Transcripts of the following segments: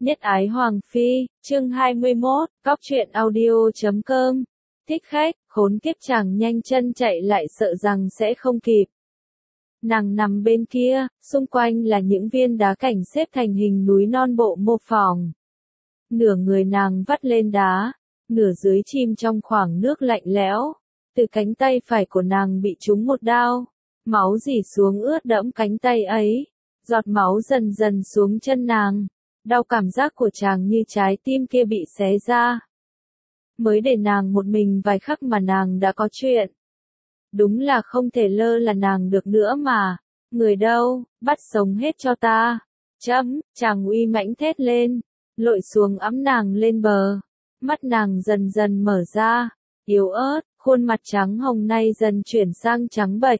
Nhất ái Hoàng Phi, chương 21, Cóc truyện audio.com. Thích khách, khốn kiếp chàng nhanh chân chạy lại sợ rằng sẽ không kịp. Nàng nằm bên kia, xung quanh là những viên đá cảnh xếp thành hình núi non bộ mô phỏng. Nửa người nàng vắt lên đá, nửa dưới chìm trong khoảng nước lạnh lẽo. Từ cánh tay phải của nàng bị trúng một đao, máu rỉ xuống ướt đẫm cánh tay ấy, giọt máu dần dần xuống chân nàng. Đau cảm giác của chàng như trái tim kia bị xé ra. Mới để nàng một mình vài khắc mà nàng đã có chuyện. Đúng là không thể lơ là nàng được nữa mà. Người đâu, bắt sống hết cho ta. Chàng uy mãnh thét lên, lội xuống ẵm nàng lên bờ. Mắt nàng dần dần mở ra, yếu ớt, khuôn mặt trắng hồng nay dần chuyển sang trắng bệch.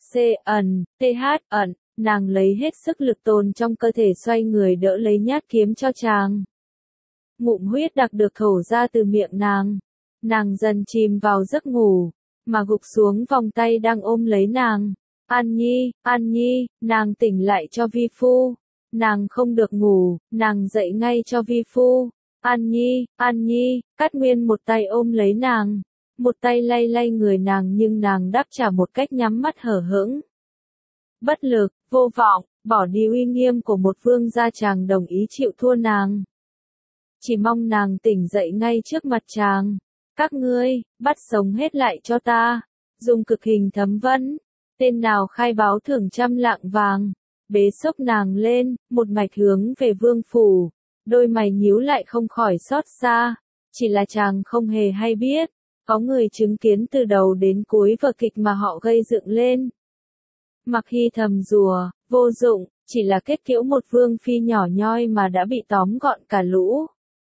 Nàng lấy hết sức lực tồn trong cơ thể xoay người đỡ lấy nhát kiếm cho chàng. Ngụm huyết đặc được thổ ra từ miệng nàng. Nàng dần chìm vào giấc ngủ, mà gục xuống vòng tay đang ôm lấy nàng. An Nhi, nàng tỉnh lại cho vi phu. Nàng không được ngủ, nàng dậy ngay cho vi phu. An Nhi, Cát Nguyên một tay ôm lấy nàng, một tay lay lay người nàng nhưng nàng đáp trả một cách nhắm mắt hở hững. Bất lực, vô vọng, bỏ đi uy nghiêm của một vương gia chàng đồng ý chịu thua nàng. Chỉ mong nàng tỉnh dậy ngay trước mặt chàng. Các ngươi, bắt sống hết lại cho ta. Dùng cực hình thấm vấn. Tên nào khai báo thưởng 100 lạng vàng. Bế xốc nàng lên, một mạch hướng về vương phủ. Đôi mày nhíu lại không khỏi xót xa. Chỉ là chàng không hề hay biết. Có người chứng kiến từ đầu đến cuối vở kịch mà họ gây dựng lên. Mặc Hy thầm rùa, vô dụng, chỉ là kết liễu một vương phi nhỏ nhoi mà đã bị tóm gọn cả lũ.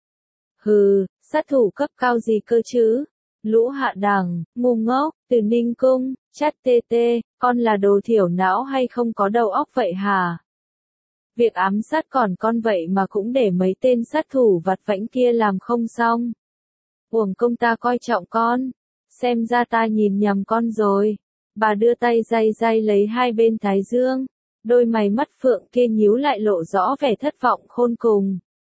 Hừ, sát thủ cấp cao gì cơ chứ? Lũ hạ đẳng, ngu ngốc, từ Ninh Cung, chát tê, con là đồ thiểu não hay không có đầu óc vậy hả? Việc ám sát còn con vậy mà cũng để mấy tên sát thủ vặt vãnh kia làm không xong. Uổng công ta coi trọng con, xem ra ta nhìn nhầm con rồi. Bà đưa tay day lấy hai bên thái dương, đôi mày mắt phượng kia nhíu lại lộ rõ vẻ thất vọng khôn cùng.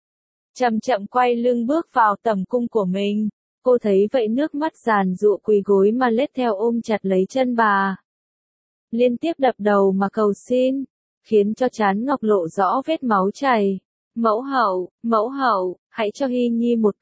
Chậm quay lưng bước vào tẩm cung của mình, cô thấy vậy nước mắt giàn giụa quỳ gối mà lết theo ôm chặt lấy chân bà. Liên tiếp đập đầu mà cầu xin, khiến cho trán ngọc lộ rõ vết máu chảy. Mẫu hậu, hãy cho Hy Nhi một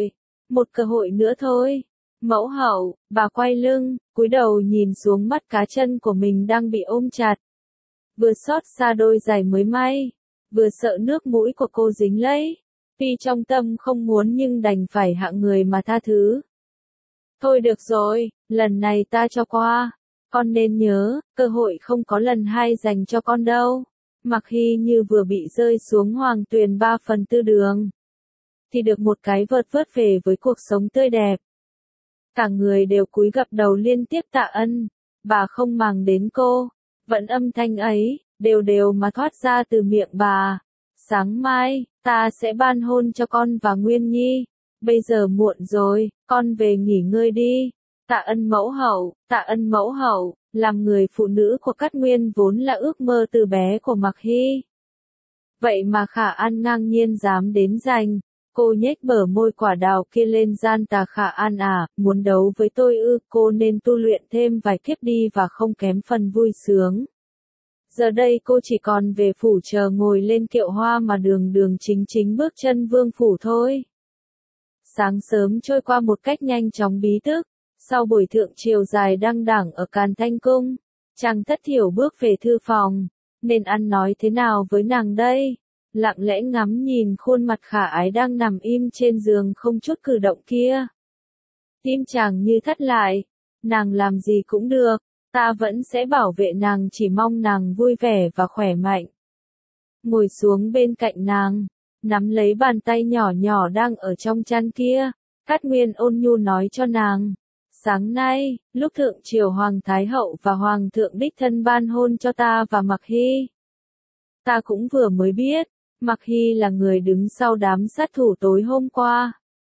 cơ hội nữa thôi. Mẫu hậu, bà quay lưng, cúi đầu nhìn xuống mắt cá chân của mình đang bị ôm chặt. Vừa xót xa đôi giày mới may, vừa sợ nước mũi của cô dính lấy. Tuy trong tâm không muốn nhưng đành phải hạ người mà tha thứ. Thôi được rồi, lần này ta cho qua. Con nên nhớ, cơ hội không có lần hai dành cho con đâu. Mặc Hy như vừa bị rơi xuống hoàng tuyền 3/4 đường. Thì được một cái vớt về với cuộc sống tươi đẹp. Cả người đều cúi gập đầu liên tiếp tạ ân, bà không màng đến cô, vẫn âm thanh ấy, đều mà thoát ra từ miệng bà. Sáng mai, ta sẽ ban hôn cho con và Nguyên Nhi, bây giờ muộn rồi, con về nghỉ ngơi đi. Tạ ân mẫu hậu, làm người phụ nữ của Cát Nguyên vốn là ước mơ từ bé của Mặc Hy. Vậy mà Khả An ngang nhiên dám đến giành. Cô nhếch bờ môi quả đào kia lên gian tà. Khả An à, muốn đấu với tôi ư? Cô nên tu luyện thêm vài kiếp đi và không kém phần vui sướng. Giờ đây cô chỉ còn về phủ chờ ngồi lên kiệu hoa mà đường chính bước chân vương phủ thôi. Sáng sớm trôi qua một cách nhanh chóng bí tức. Sau buổi thượng triều dài đăng đẳng ở Càn Thanh Cung, chàng Thất Thiểu bước về thư phòng. Nên ăn nói thế nào với nàng đây? Lặng lẽ ngắm nhìn khuôn mặt khả ái đang nằm im trên giường không chút cử động kia. Tim chàng như thắt lại. Nàng làm gì cũng được, ta vẫn sẽ bảo vệ nàng, chỉ mong nàng vui vẻ và khỏe mạnh. Ngồi xuống bên cạnh nàng, nắm lấy bàn tay nhỏ đang ở trong chăn kia, Cát Nguyên ôn nhu nói cho nàng. Sáng nay, lúc thượng triều Hoàng Thái Hậu và Hoàng thượng đích thân ban hôn cho ta và Mặc Hy. Ta cũng vừa mới biết. Mặc Hy là người đứng sau đám sát thủ tối hôm qua.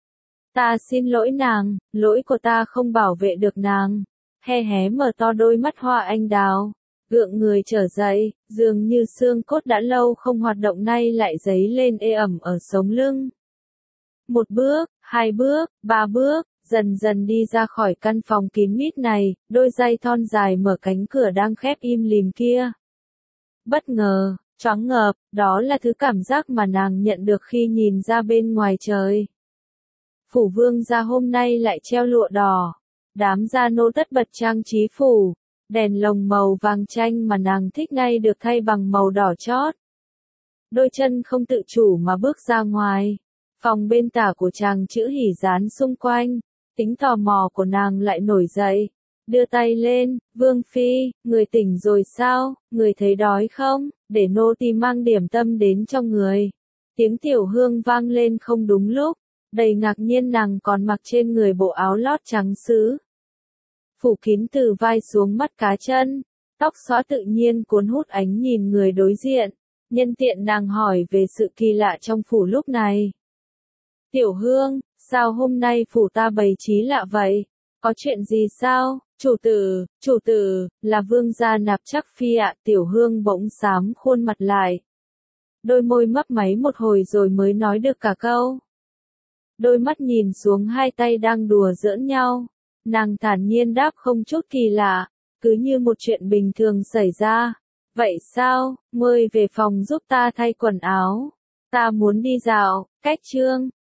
Ta xin lỗi nàng, lỗi của ta không bảo vệ được nàng. Hé mở to đôi mắt hoa anh đào. Gượng người trở dậy, dường như xương cốt đã lâu không hoạt động nay lại dấy lên ê ẩm ở sống lưng. Một bước, hai bước, ba bước, dần dần đi ra khỏi căn phòng kín mít này, đôi giày thon dài mở cánh cửa đang khép im lìm kia. Bất ngờ, choáng ngợp, đó là thứ cảm giác mà nàng nhận được khi nhìn ra bên ngoài trời. Phủ vương gia hôm nay lại treo lụa đỏ, đám gia nô tất bật trang trí phủ, đèn lồng màu vàng chanh mà nàng thích nay được thay bằng màu đỏ chót. Đôi chân không tự chủ mà bước ra ngoài. Phòng bên tả của chàng chữ hỉ dán xung quanh, tính tò mò của nàng lại nổi dậy. Đưa tay lên, Vương Phi, người tỉnh rồi sao, người thấy đói không, để nô tỳ mang điểm tâm đến cho người. Tiếng Tiểu Hương vang lên không đúng lúc, đầy ngạc nhiên nàng còn mặc trên người bộ áo lót trắng sứ. Phủ kín từ vai xuống mắt cá chân, tóc xõa tự nhiên cuốn hút ánh nhìn người đối diện, nhân tiện nàng hỏi về sự kỳ lạ trong phủ lúc này. Tiểu Hương, sao hôm nay phủ ta bày trí lạ vậy? Có chuyện gì sao? Chủ tử, là vương gia Nạp Chắc Phi ạ. Tiểu Hương bỗng xám khuôn mặt lại. Đôi môi mấp máy một hồi rồi mới nói được cả câu. Đôi mắt nhìn xuống hai tay đang đùa giỡn nhau. Nàng thản nhiên đáp không chút kỳ lạ, cứ như một chuyện bình thường xảy ra. Vậy sao, ngươi về phòng giúp ta thay quần áo. Ta muốn đi dạo, cách trương.